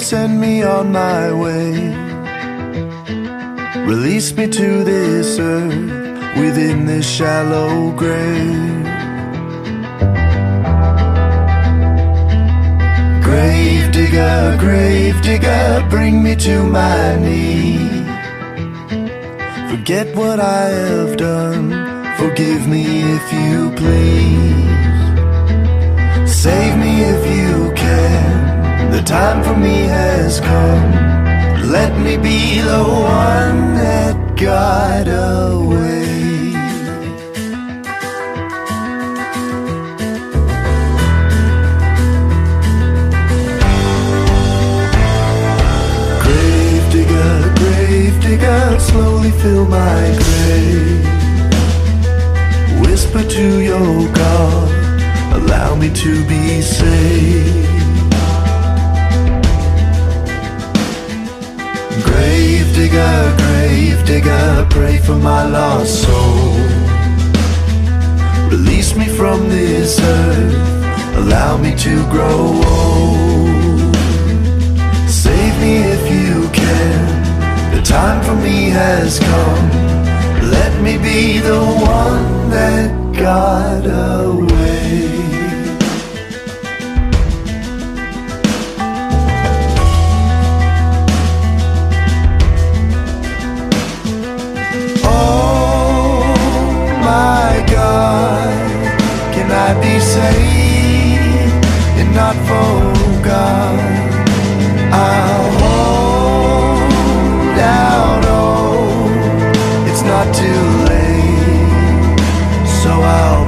send me on my way. Release me to this earth, within this shallow grave. Grave digger, bring me to my knees. Forget what I have done, forgive me if you please. Save me if you can, the time for me has come. Let me be the one that got away. Grave digger, slowly fill my grave. Whisper to your God, allow me to be saved. Grave digger, pray for my lost soul. Release me from this earth, allow me to grow old. Save me if you can, the time for me has come. Let me be the one that got away. Can I be saved and not forgot? I'll hold out hope, it's not too late. So I'll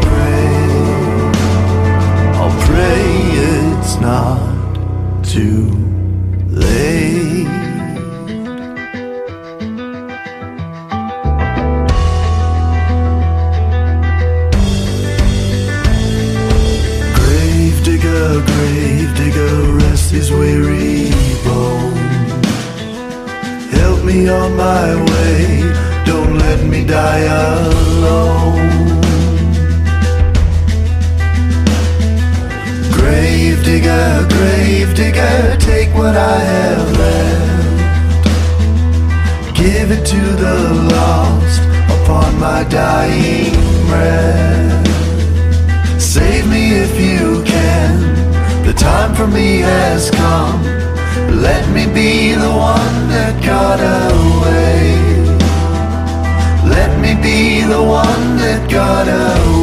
pray it's not too late. Grave digger, rest his weary bones. Help me on my way, don't let me die alone. Grave digger, take what I have left. Give it to the lost upon my dying breath. Save me if you can, the time for me has come. Let me be the one that got away. Let me be the one that got away.